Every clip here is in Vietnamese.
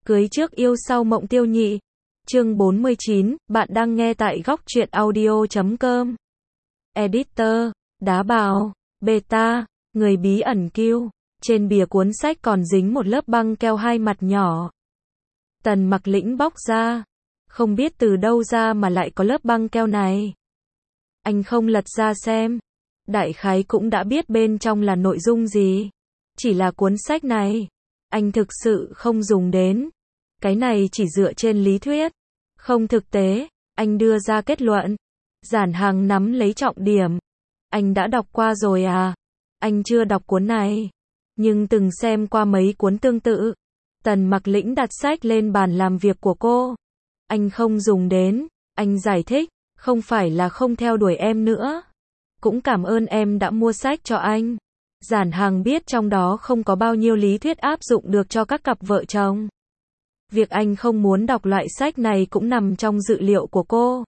Cưới trước yêu sau mộng tiêu nhị. Chương 49, bạn đang nghe tại góc truyện audio.com. Editor, đá bào, beta, người bí ẩn Q. Trên bìa cuốn sách còn dính một lớp băng keo hai mặt nhỏ. Tần Mặc Lĩnh bóc ra. Không biết từ đâu ra mà lại có lớp băng keo này. Anh không lật ra xem. Đại khái cũng đã biết bên trong là nội dung gì. Chỉ là cuốn sách này, anh thực sự không dùng đến. Cái này chỉ dựa trên lý thuyết, không thực tế. Anh đưa ra kết luận. Giản Hằng nắm lấy trọng điểm. Anh đã đọc qua rồi à? Anh chưa đọc cuốn này, nhưng từng xem qua mấy cuốn tương tự. Tần Mặc Lĩnh đặt sách lên bàn làm việc của cô. Anh không dùng đến. Anh giải thích, không phải là không theo đuổi em nữa. Cũng cảm ơn em đã mua sách cho anh. Giản Hằng biết trong đó không có bao nhiêu lý thuyết áp dụng được cho các cặp vợ chồng. Việc anh không muốn đọc loại sách này cũng nằm trong dự liệu của cô.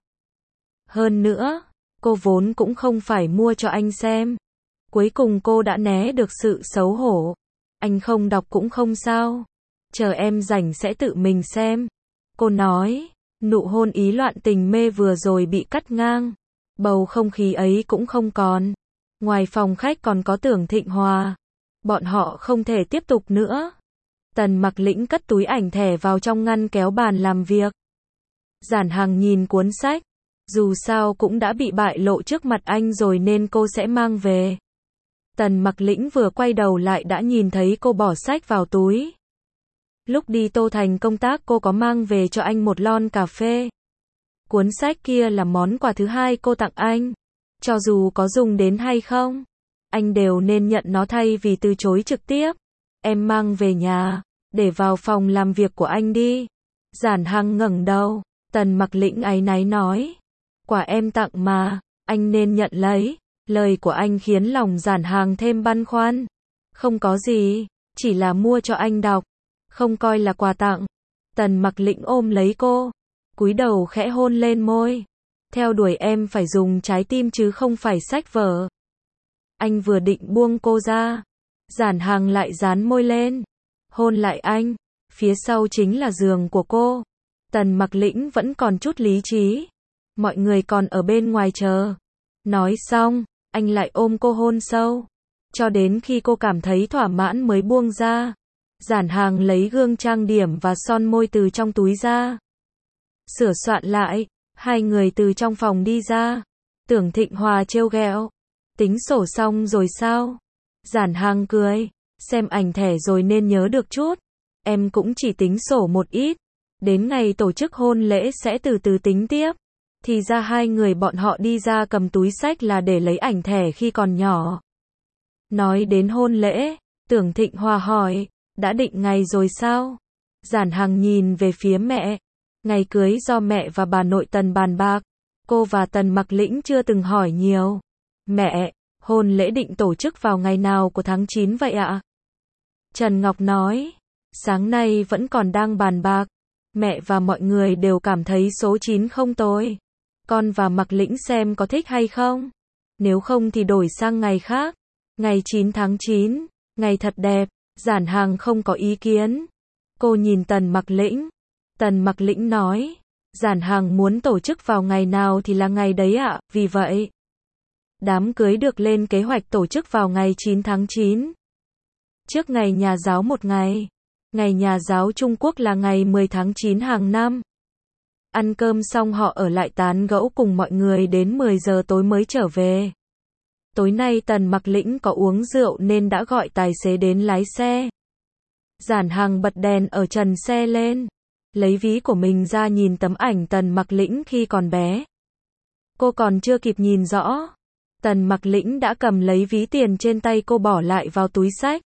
Hơn nữa, cô vốn cũng không phải mua cho anh xem. Cuối cùng cô đã né được sự xấu hổ. Anh không đọc cũng không sao. Chờ em rảnh sẽ tự mình xem. Cô nói, nụ hôn ý loạn tình mê vừa rồi bị cắt ngang. Bầu không khí ấy cũng không còn. Ngoài phòng khách còn có Tưởng Thịnh Hòa. Bọn họ không thể tiếp tục nữa. Tần Mặc Lĩnh cất túi ảnh thẻ vào trong ngăn kéo bàn làm việc. Giản Hằng nhìn cuốn sách. Dù sao cũng đã bị bại lộ trước mặt anh rồi nên cô sẽ mang về. Tần Mặc Lĩnh vừa quay đầu lại đã nhìn thấy cô bỏ sách vào túi. Lúc đi Tô Thành công tác cô có mang về cho anh một lon cà phê. Cuốn sách kia là món quà thứ hai cô tặng anh. Cho dù có dùng đến hay không, anh đều nên nhận nó thay vì từ chối trực tiếp. Em mang về nhà, để vào phòng làm việc của anh đi. Giản Hằng ngẩng đầu. Tần Mặc Lĩnh áy náy nói, quà em tặng mà, anh nên nhận lấy. Lời của anh khiến lòng Giản Hằng thêm băn khoăn. Không có gì, chỉ là mua cho anh đọc, không coi là quà tặng. Tần Mặc Lĩnh ôm lấy cô, cúi đầu khẽ hôn lên môi. Theo đuổi em phải dùng trái tim chứ không phải sách vở. Anh vừa định buông cô ra, Giản Hằng lại dán môi lên, hôn lại anh. Phía sau chính là giường của cô. Tần Mặc Lĩnh vẫn còn chút lý trí. Mọi người còn ở bên ngoài chờ. Nói xong, anh lại ôm cô hôn sâu. Cho đến khi cô cảm thấy thỏa mãn mới buông ra. Giản Hằng lấy gương trang điểm và son môi từ trong túi ra. Sửa soạn lại. Hai người từ trong phòng đi ra. Tưởng Thịnh Hòa trêu ghẹo, tính sổ xong rồi sao? Giản Hằng cười, xem ảnh thẻ rồi nên nhớ được chút. Em cũng chỉ tính sổ một ít. Đến ngày tổ chức hôn lễ sẽ từ từ tính tiếp. Thì ra hai người bọn họ đi ra cầm túi sách là để lấy ảnh thẻ khi còn nhỏ. Nói đến hôn lễ, Tưởng Thịnh Hòa hỏi, đã định ngày rồi sao? Giản Hằng nhìn về phía mẹ. Ngày cưới do mẹ và bà nội Tần bàn bạc. Cô và Tần Mặc Lĩnh chưa từng hỏi nhiều. Mẹ, hôn lễ định tổ chức vào ngày nào của tháng 9 vậy ạ? Trần Ngọc nói, sáng nay vẫn còn đang bàn bạc. Mẹ và mọi người đều cảm thấy số 9 không tồi. Con và Mặc Lĩnh xem có thích hay không? Nếu không thì đổi sang ngày khác. Ngày 9 tháng 9, ngày thật đẹp. Giản Hằng không có ý kiến. Cô nhìn Tần Mặc Lĩnh. Tần Mặc Lĩnh nói, Giản Hằng muốn tổ chức vào ngày nào thì là ngày đấy ạ, vì vậy đám cưới được lên kế hoạch tổ chức vào ngày 9 tháng 9. Trước ngày nhà giáo một ngày. Ngày nhà giáo Trung Quốc là ngày 10 tháng 9 hàng năm. Ăn cơm xong họ ở lại tán gẫu cùng mọi người đến 10 giờ tối mới trở về. Tối nay Tần Mặc Lĩnh có uống rượu nên đã gọi tài xế đến lái xe. Giản Hằng bật đèn ở trần xe lên. Lấy ví của mình ra nhìn tấm ảnh Tần Mặc Lĩnh khi còn bé. Cô còn chưa kịp nhìn rõ. Tần Mặc Lĩnh đã cầm lấy ví tiền trên tay cô bỏ lại vào túi sách.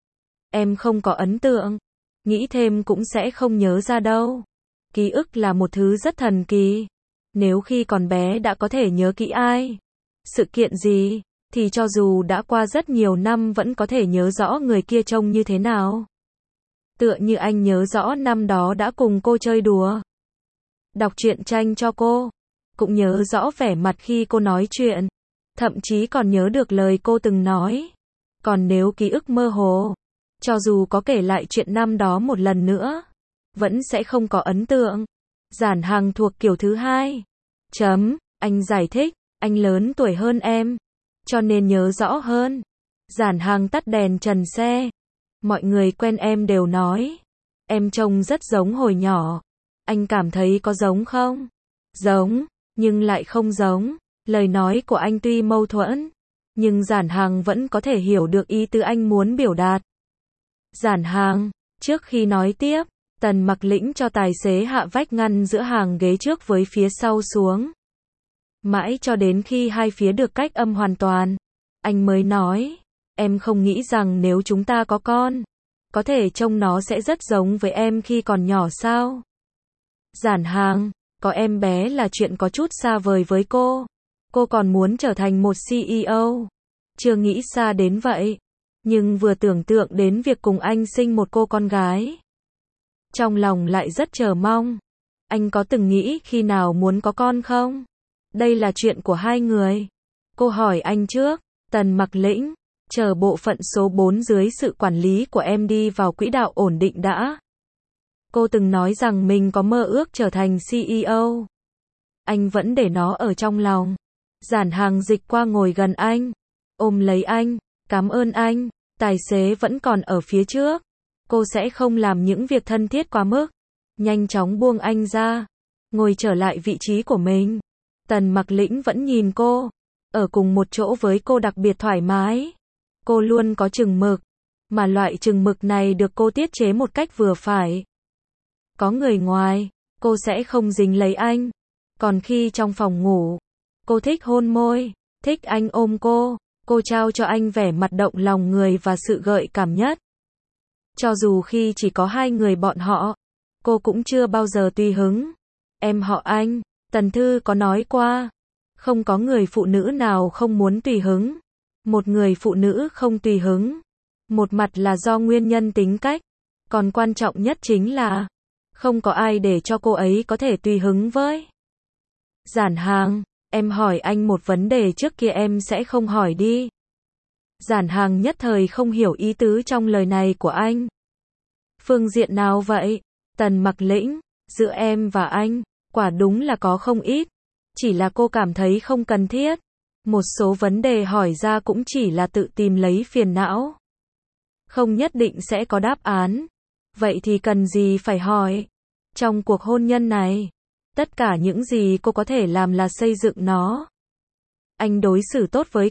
Em không có ấn tượng. Nghĩ thêm cũng sẽ không nhớ ra đâu. Ký ức là một thứ rất thần kỳ. Nếu khi còn bé đã có thể nhớ kỹ ai, sự kiện gì, thì cho dù đã qua rất nhiều năm vẫn có thể nhớ rõ người kia trông như thế nào. Tựa như anh nhớ rõ năm đó đã cùng cô chơi đùa, đọc truyện tranh cho cô, cũng nhớ rõ vẻ mặt khi cô nói chuyện, thậm chí còn nhớ được lời cô từng nói. Còn nếu ký ức mơ hồ, cho dù có kể lại chuyện năm đó một lần nữa, vẫn sẽ không có ấn tượng. Giản Hằng thuộc kiểu thứ hai. Anh giải thích, anh lớn tuổi hơn em, cho nên nhớ rõ hơn. Giản Hằng tắt đèn trần xe. Mọi người quen em đều nói, em trông rất giống hồi nhỏ. Anh cảm thấy có giống không? Giống, nhưng lại không giống. Lời nói của anh tuy mâu thuẫn, nhưng Giản Hằng vẫn có thể hiểu được ý tứ anh muốn biểu đạt. Giản Hằng, trước khi nói tiếp, Tần Mặc Lĩnh cho tài xế hạ vách ngăn giữa hàng ghế trước với phía sau xuống. Mãi cho đến khi hai phía được cách âm hoàn toàn, anh mới nói, em không nghĩ rằng nếu chúng ta có con, có thể trông nó sẽ rất giống với em khi còn nhỏ sao? Giản Hằng, có em bé là chuyện có chút xa vời với cô. Cô còn muốn trở thành một CEO. Chưa nghĩ xa đến vậy. Nhưng vừa tưởng tượng đến việc cùng anh sinh một cô con gái, trong lòng lại rất chờ mong. Anh có từng nghĩ khi nào muốn có con không? Đây là chuyện của hai người. Cô hỏi anh trước. Tần Mặc Lĩnh, chờ bộ phận số 4 dưới sự quản lý của em đi vào quỹ đạo ổn định đã. Cô từng nói rằng mình có mơ ước trở thành CEO. Anh vẫn để nó ở trong lòng. Giản Hằng dịch qua ngồi gần anh, ôm lấy anh, cảm ơn anh, tài xế vẫn còn ở phía trước. Cô sẽ không làm những việc thân thiết quá mức. Nhanh chóng buông anh ra, ngồi trở lại vị trí của mình. Tần Mặc Lĩnh vẫn nhìn cô, ở cùng một chỗ với cô đặc biệt thoải mái. Cô luôn có chừng mực, mà loại chừng mực này được cô tiết chế một cách vừa phải. Có người ngoài, cô sẽ không dính lấy anh. Còn khi trong phòng ngủ, cô thích hôn môi, thích anh ôm cô trao cho anh vẻ mặt động lòng người và sự gợi cảm nhất. Cho dù khi chỉ có hai người bọn họ, cô cũng chưa bao giờ tùy hứng. Em họ anh, Tần Thư có nói qua, không có người phụ nữ nào không muốn tùy hứng. Một người phụ nữ không tùy hứng, một mặt là do nguyên nhân tính cách, còn quan trọng nhất chính là không có ai để cho cô ấy có thể tùy hứng với. Giản Hằng, em hỏi anh một vấn đề trước kia em sẽ không hỏi đi. Giản Hằng nhất thời không hiểu ý tứ trong lời này của anh. Phương diện nào vậy? Tần Mặc Lĩnh, giữa em và anh, quả đúng là có không ít. Chỉ là cô cảm thấy không cần thiết. Một số vấn đề hỏi ra cũng chỉ là tự tìm lấy phiền não. Không nhất định sẽ có đáp án. Vậy thì cần gì phải hỏi? Trong cuộc hôn nhân này, tất cả những gì cô có thể làm là xây dựng nó. Anh đối xử tốt với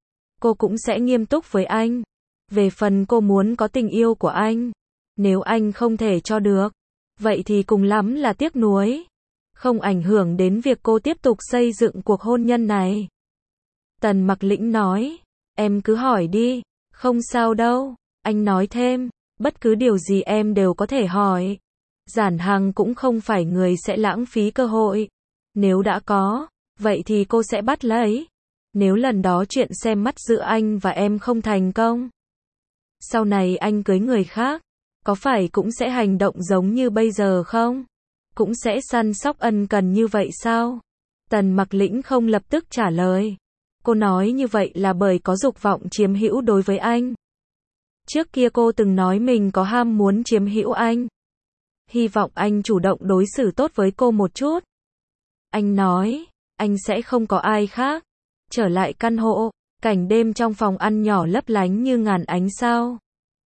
cô cũng sẽ nghiêm túc với anh. Về phần cô muốn có tình yêu của anh, nếu anh không thể cho được, vậy thì cùng lắm là tiếc nuối. Không ảnh hưởng đến việc cô tiếp tục xây dựng cuộc hôn nhân này. Tần Mặc Lĩnh nói, em cứ hỏi đi, không sao đâu. Anh nói thêm, bất cứ điều gì em đều có thể hỏi. Giản Hằng cũng không phải người sẽ lãng phí cơ hội. Nếu đã có, vậy thì cô sẽ bắt lấy. Nếu lần đó chuyện xem mắt giữa anh và em không thành công, sau này anh cưới người khác, có phải cũng sẽ hành động giống như bây giờ không? Cũng sẽ săn sóc ân cần như vậy sao? Tần Mặc Lĩnh không lập tức trả lời. Cô nói như vậy là bởi có dục vọng chiếm hữu đối với anh. Trước kia cô từng nói mình có ham muốn chiếm hữu anh. Hy vọng anh chủ động đối xử tốt với cô một chút. Anh nói, anh sẽ không có ai khác. Trở lại căn hộ, cảnh đêm trong phòng ăn nhỏ lấp lánh như ngàn ánh sao.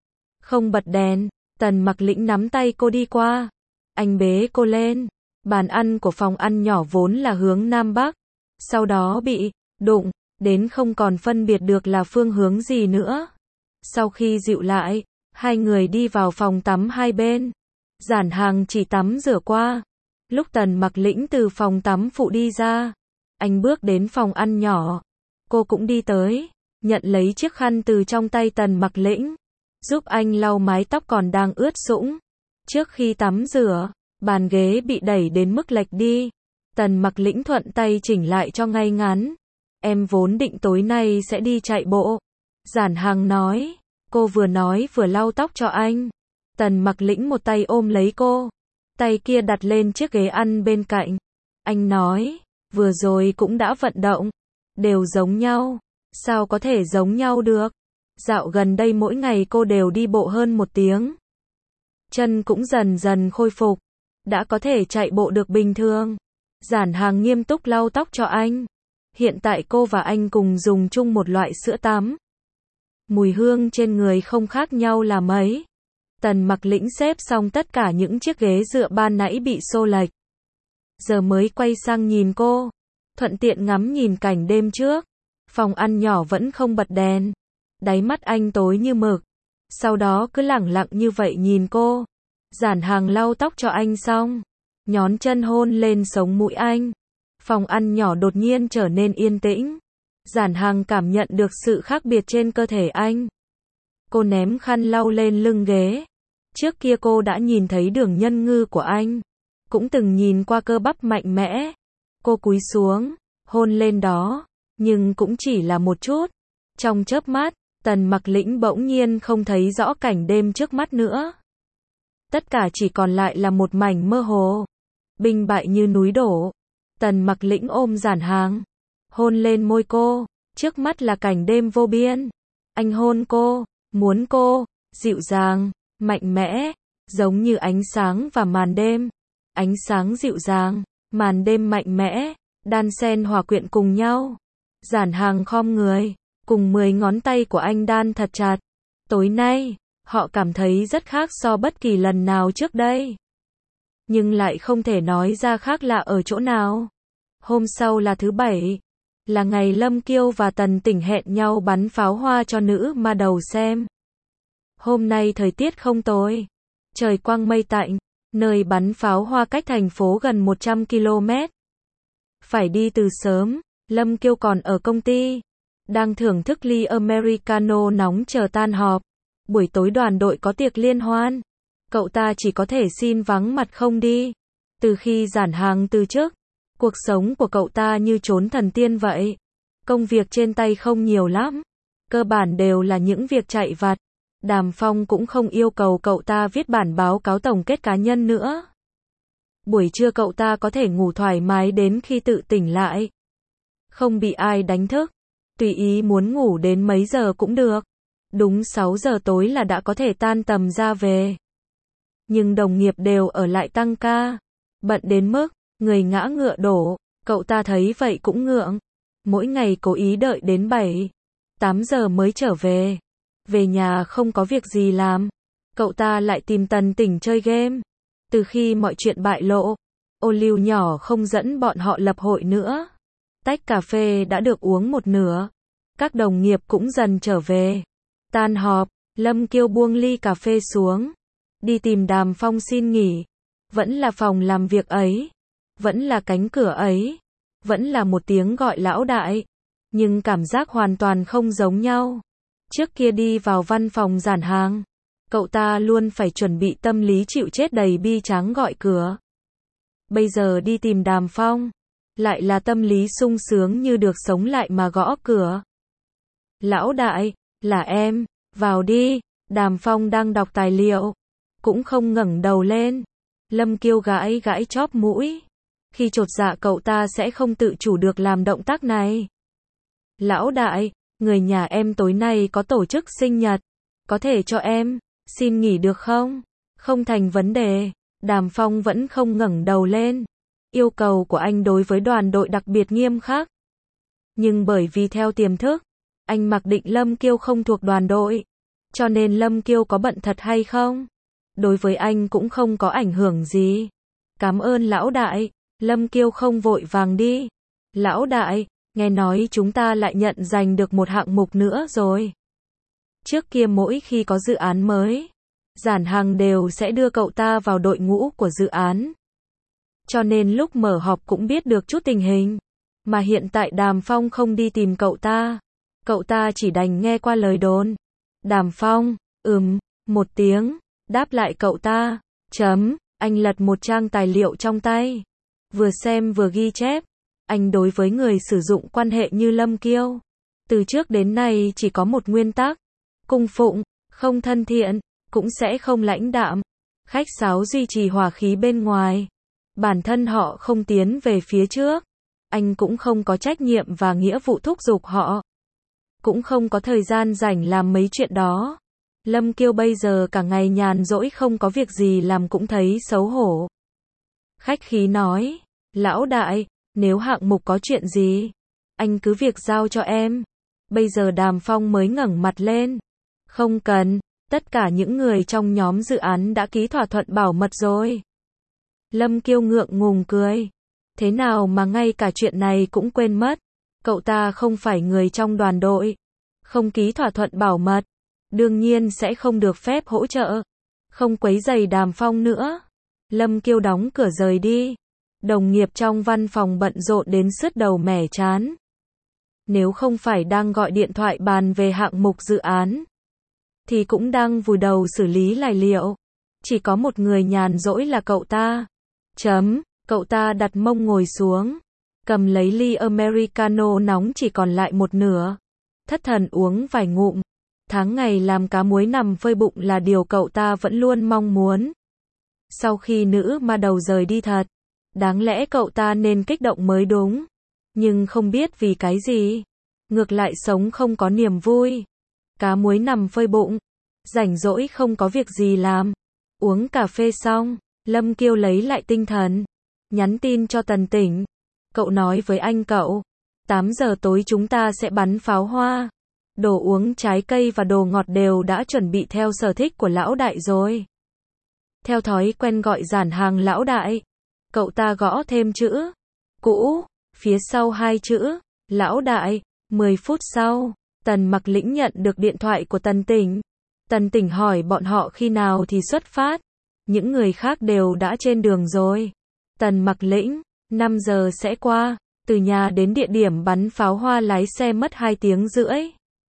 Không bật đèn, Tần Mặc Lĩnh nắm tay cô đi qua. Anh bế cô lên. Bàn ăn của phòng ăn nhỏ vốn là hướng Nam Bắc. Sau đó bị đụng đến không còn phân biệt được là phương hướng gì nữa. Sau khi dịu lại, hai người đi vào phòng tắm hai bên. Giản Hằng chỉ tắm rửa qua. Lúc Tần Mặc Lĩnh từ phòng tắm phụ đi ra, anh bước đến phòng ăn nhỏ. Cô cũng đi tới, nhận lấy chiếc khăn từ trong tay Tần Mặc Lĩnh, giúp anh lau mái tóc còn đang ướt sũng. Trước khi tắm rửa, bàn ghế bị đẩy đến mức lệch đi. Tần Mặc Lĩnh thuận tay chỉnh lại cho ngay ngắn. Em vốn định tối nay sẽ đi chạy bộ. Giản Hằng nói. Cô vừa nói vừa lau tóc cho anh. Tần Mặc Lĩnh một tay ôm lấy cô, tay kia đặt lên chiếc ghế ăn bên cạnh. Anh nói, vừa rồi cũng đã vận động. Đều giống nhau. Sao có thể giống nhau được? Dạo gần đây mỗi ngày cô đều đi bộ hơn 1 tiếng. chân cũng dần dần khôi phục, đã có thể chạy bộ được bình thường. Giản Hàng nghiêm túc lau tóc cho anh. Hiện tại cô và anh cùng dùng chung một loại sữa tắm. Mùi hương trên người không khác nhau là mấy. Tần Mặc Lĩnh xếp xong tất cả những chiếc ghế dựa ban nãy bị xô lệch. Giờ mới quay sang nhìn cô, thuận tiện ngắm nhìn cảnh đêm trước. Phòng ăn nhỏ vẫn không bật đèn. Đáy mắt anh tối như mực. Sau đó cứ lẳng lặng như vậy nhìn cô. Giản Hàng lau tóc cho anh xong, nhón chân hôn lên sống mũi anh. Phòng ăn nhỏ đột nhiên trở nên yên tĩnh. Giản Hàng cảm nhận được sự khác biệt trên cơ thể anh. Cô ném khăn lau lên lưng ghế. Trước kia cô đã nhìn thấy đường nhân ngư của anh, cũng từng nhìn qua cơ bắp mạnh mẽ. Cô cúi xuống, hôn lên đó, nhưng cũng chỉ là một chút. Trong chớp mắt, Tần Mặc Lĩnh bỗng nhiên không thấy rõ cảnh đêm trước mắt nữa. Tất cả chỉ còn lại là một mảnh mơ hồ, binh bại như núi đổ. Tần Mặc Lĩnh ôm Giản Hàng, hôn lên môi cô, trước mắt là cảnh đêm vô biên. Anh hôn cô, muốn cô, dịu dàng, mạnh mẽ, giống như ánh sáng và màn đêm. Ánh sáng dịu dàng, màn đêm mạnh mẽ, đan xen hòa quyện cùng nhau. Giản Hàng khom người, cùng 10 ngón tay của anh đan thật chặt. Tối nay, họ cảm thấy rất khác so bất kỳ lần nào trước đây. Nhưng lại không thể nói ra khác lạ ở chỗ nào. Hôm sau là thứ Bảy, là ngày Lâm Kiêu và Tần Tỉnh hẹn nhau bắn pháo hoa cho nữ ma đầu xem. Hôm nay thời tiết không tồi, trời quang mây tạnh, nơi bắn pháo hoa cách thành phố gần 100 km. Phải đi từ sớm, Lâm Kiêu còn ở công ty, đang thưởng thức ly Americano nóng chờ tan họp. Buổi tối đoàn đội có tiệc liên hoan, cậu ta chỉ có thể xin vắng mặt không đi. Từ khi Giản Hàng từ chức, cuộc sống của cậu ta như trốn thần tiên vậy. Công việc trên tay không nhiều lắm, cơ bản đều là những việc chạy vặt. Đàm Phong cũng không yêu cầu cậu ta viết bản báo cáo tổng kết cá nhân nữa. Buổi trưa cậu ta có thể ngủ thoải mái đến khi tự tỉnh lại, không bị ai đánh thức, tùy ý muốn ngủ đến mấy giờ cũng được. Đúng 6 giờ tối là đã có thể tan tầm ra về. Nhưng đồng nghiệp đều ở lại tăng ca, bận đến mức người ngã ngựa đổ. Cậu ta thấy vậy cũng ngượng. Mỗi ngày cố ý đợi đến 7, 8 giờ mới trở về. Về nhà không có việc gì làm, cậu ta lại tìm Tần Tỉnh chơi game. Từ khi mọi chuyện bại lộ, ô liu nhỏ không dẫn bọn họ lập hội nữa. Tách cà phê đã được uống một nửa. Các đồng nghiệp cũng dần trở về. Tan họp, Lâm Kiêu buông ly cà phê xuống, đi tìm Đàm Phong xin nghỉ. Vẫn là phòng làm việc ấy, vẫn là cánh cửa ấy, vẫn là một tiếng gọi lão đại, nhưng cảm giác hoàn toàn không giống nhau. Trước kia đi vào văn phòng Giản Hàng, cậu ta luôn phải chuẩn bị tâm lý chịu chết đầy bi tráng gọi cửa. Bây giờ đi tìm Đàm Phong, lại là tâm lý sung sướng như được sống lại mà gõ cửa. Lão đại, là em, vào đi. Đàm Phong đang đọc tài liệu, cũng không ngẩng đầu lên. Lâm Kiêu gãi gãi chóp mũi. Khi chột dạ cậu ta sẽ không tự chủ được làm động tác này. Lão đại, người nhà em tối nay có tổ chức sinh nhật, có thể cho em xin nghỉ được không? Không thành vấn đề. Đàm Phong vẫn không ngẩng đầu lên. Yêu cầu của anh đối với đoàn đội đặc biệt nghiêm khắc. Nhưng bởi vì theo tiềm thức, anh mặc định Lâm Kiêu không thuộc đoàn đội, cho nên Lâm Kiêu có bận thật hay không, đối với anh cũng không có ảnh hưởng gì. Cảm ơn lão đại. Lâm Kiêu không vội vàng đi. Lão đại, nghe nói chúng ta lại nhận giành được một hạng mục nữa rồi. Trước kia mỗi khi có dự án mới, Giản Hàng đều sẽ đưa cậu ta vào đội ngũ của dự án. Cho nên lúc mở họp cũng biết được chút tình hình. Mà hiện tại Đàm Phong không đi tìm cậu ta chỉ đành nghe qua lời đồn. Đàm Phong, một tiếng, đáp lại cậu ta. Anh lật một trang tài liệu trong tay, vừa xem vừa ghi chép. Anh đối với người sử dụng quan hệ như Lâm Kiêu, từ trước đến nay chỉ có một nguyên tắc: cung phụng, không thân thiện, cũng sẽ không lãnh đạm. Khách sáo duy trì hòa khí bên ngoài, bản thân họ không tiến về phía trước, anh cũng không có trách nhiệm và nghĩa vụ thúc giục họ, cũng không có thời gian rảnh làm mấy chuyện đó. Lâm Kiêu bây giờ cả ngày nhàn rỗi không có việc gì làm cũng thấy xấu hổ. Khách khí nói, lão đại, nếu hạng mục có chuyện gì, anh cứ việc giao cho em. Bây giờ Đàm Phong mới ngẩng mặt lên. Không cần, tất cả những người trong nhóm dự án đã ký thỏa thuận bảo mật rồi. Lâm Kiêu ngượng ngùng cười. Thế nào mà ngay cả chuyện này cũng quên mất? Cậu ta không phải người trong đoàn đội. Không ký thỏa thuận bảo mật. Đương nhiên sẽ không được phép hỗ trợ. Không quấy rầy Đàm Phong nữa. Lâm Kiêu đóng cửa rời đi. Đồng nghiệp trong văn phòng bận rộn đến sứt đầu mẻ trán. Nếu không phải đang gọi điện thoại bàn về hạng mục dự án, thì cũng đang vùi đầu xử lý tài liệu. Chỉ có một người nhàn rỗi là cậu ta. Cậu ta đặt mông ngồi xuống, cầm lấy ly Americano nóng chỉ còn lại một nửa. Thất thần uống vài ngụm. Tháng ngày làm cá muối nằm phơi bụng là điều cậu ta vẫn luôn mong muốn. Sau khi nữ ma đầu rời đi thật, đáng lẽ cậu ta nên kích động mới đúng. Nhưng không biết vì cái gì, ngược lại sống không có niềm vui. Cá muối nằm phơi bụng, rảnh rỗi không có việc gì làm. Uống cà phê xong, Lâm Kiêu lấy lại tinh thần, nhắn tin cho Tần Tỉnh. Cậu nói với anh cậu, 8 giờ tối chúng ta sẽ bắn pháo hoa. Đồ uống trái cây và đồ ngọt đều đã chuẩn bị theo sở thích của lão đại rồi. Theo thói quen gọi Giản Hàng lão đại, cậu ta gõ thêm chữ cũ phía sau 2 chữ lão đại. 10 phút sau, Tần Mặc Lĩnh nhận được điện thoại của Tần Tỉnh. Tần Tỉnh hỏi bọn họ khi nào thì xuất phát. Những người khác đều đã trên đường rồi. Tần Mặc Lĩnh, 5 giờ sẽ qua. Từ nhà đến địa điểm bắn pháo hoa lái xe mất 2 tiếng rưỡi.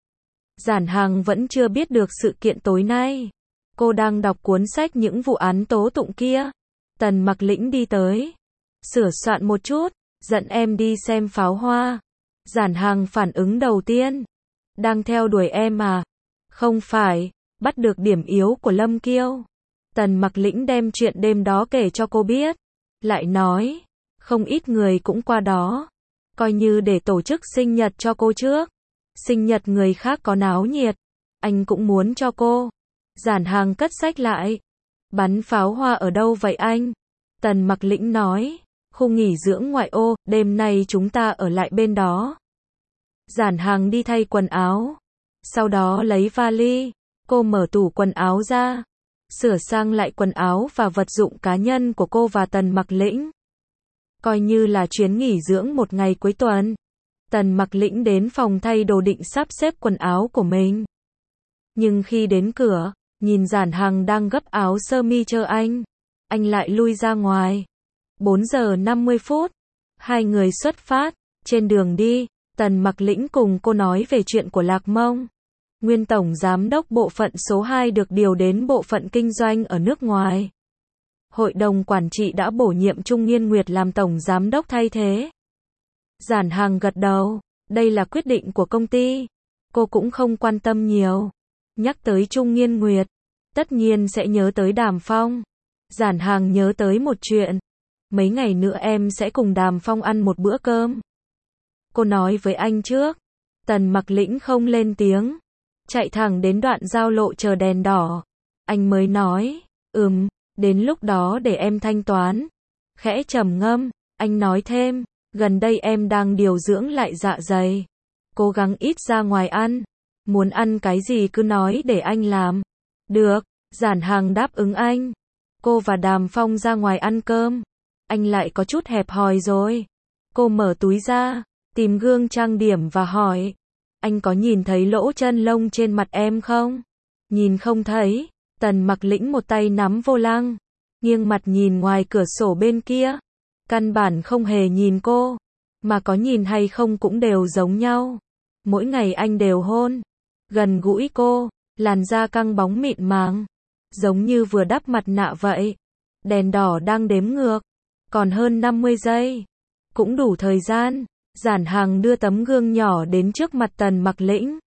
Giản Hàng vẫn chưa biết được sự kiện tối nay. Cô đang đọc cuốn sách những vụ án tố tụng kia. Tần Mặc Lĩnh đi tới, sửa soạn một chút, dẫn em đi xem pháo hoa. Giản Hàng phản ứng đầu tiên, đang theo đuổi em à? Không phải, bắt được điểm yếu của Lâm Kiêu. Tần Mặc Lĩnh đem chuyện đêm đó kể cho cô biết. Lại nói, không ít người cũng qua đó, coi như để tổ chức sinh nhật cho cô trước. Sinh nhật người khác có náo nhiệt, anh cũng muốn cho cô. Giản Hàng cất sách lại. Bắn pháo hoa ở đâu vậy anh? Tần Mặc Lĩnh nói, khu nghỉ dưỡng ngoại ô, đêm nay chúng ta ở lại bên đó. Giản Hàng đi thay quần áo, sau đó lấy vali. Cô mở tủ quần áo ra, sửa sang lại quần áo và vật dụng cá nhân của cô và Tần Mặc Lĩnh. Coi như là chuyến nghỉ dưỡng một ngày cuối tuần. Tần Mặc Lĩnh đến phòng thay đồ định sắp xếp quần áo của mình. Nhưng khi đến cửa, nhìn Giản Hàng đang gấp áo sơ mi chờ anh lại lui ra ngoài. 4 giờ 50 phút, hai người xuất phát. Trên đường đi, Tần Mặc Lĩnh cùng cô nói về chuyện của Lạc Mông. Nguyên tổng giám đốc bộ phận số 2 được điều đến bộ phận kinh doanh ở nước ngoài. Hội đồng quản trị đã bổ nhiệm Trung Nghiên Nguyệt làm tổng giám đốc thay thế. Giản Hàng gật đầu, đây là quyết định của công ty. Cô cũng không quan tâm nhiều. Nhắc tới Trung Nghiên Nguyệt, tất nhiên sẽ nhớ tới Đàm Phong. Giản Hàng nhớ tới một chuyện. Mấy ngày nữa em sẽ cùng Đàm Phong ăn một bữa cơm. Cô nói với anh trước. Tần Mặc Lĩnh không lên tiếng, chạy thẳng đến đoạn giao lộ chờ đèn đỏ. Anh mới nói, đến lúc đó để em thanh toán. Khẽ trầm ngâm, anh nói thêm, gần đây em đang điều dưỡng lại dạ dày. Cố gắng ít ra ngoài ăn. Muốn ăn cái gì cứ nói để anh làm. Được, Giản Hàng đáp ứng anh. Cô và Đàm Phong ra ngoài ăn cơm. Anh lại có chút hẹp hòi rồi. Cô mở túi ra, tìm gương trang điểm và hỏi. Anh có nhìn thấy lỗ chân lông trên mặt em không? Nhìn không thấy. Tần Mặc Lĩnh một tay nắm vô lăng, nghiêng mặt nhìn ngoài cửa sổ bên kia. Căn bản không hề nhìn cô. Mà có nhìn hay không cũng đều giống nhau. Mỗi ngày anh đều hôn gần gũi cô, làn da căng bóng mịn màng, giống như vừa đắp mặt nạ vậy. Đèn đỏ đang đếm ngược, còn hơn 50 giây, cũng đủ thời gian. Giản Hàng đưa tấm gương nhỏ đến trước mặt Tần Mặc Lĩnh.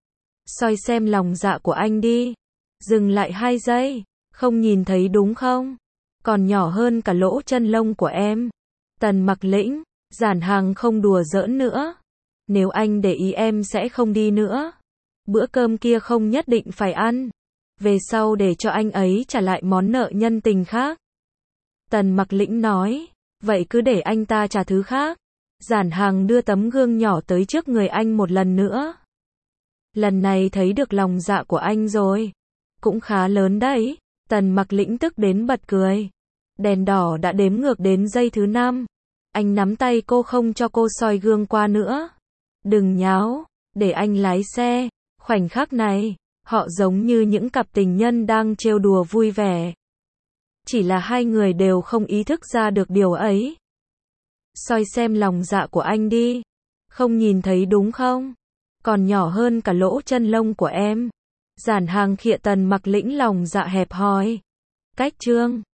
Soi xem lòng dạ của anh đi. Dừng lại 2 giây, không nhìn thấy đúng không? Còn nhỏ hơn cả lỗ chân lông của em. Tần Mặc Lĩnh, Giản Hàng không đùa giỡn nữa. Nếu anh để ý em sẽ không đi nữa. Bữa cơm kia không nhất định phải ăn. về sau để cho anh ấy trả lại món nợ nhân tình khác. Tần Mặc Lĩnh nói, vậy cứ để anh ta trả thứ khác. Giản Hằng đưa tấm gương nhỏ tới trước người anh một lần nữa. Lần này thấy được lòng dạ của anh rồi. Cũng khá lớn đấy. Tần Mặc Lĩnh tức đến bật cười. Đèn đỏ đã đếm ngược đến giây thứ 5. Anh nắm tay cô không cho cô soi gương qua nữa. Đừng nháo, để anh lái xe. Khoảnh khắc này, họ giống như những cặp tình nhân đang trêu đùa vui vẻ. Chỉ là hai người đều không ý thức ra được điều ấy. Soi xem lòng dạ của anh đi. Không nhìn thấy đúng không? Còn nhỏ hơn cả lỗ chân lông của em. Giản Hằng khịa Tần Mặc Lĩnh lòng dạ hẹp hòi. Cách chương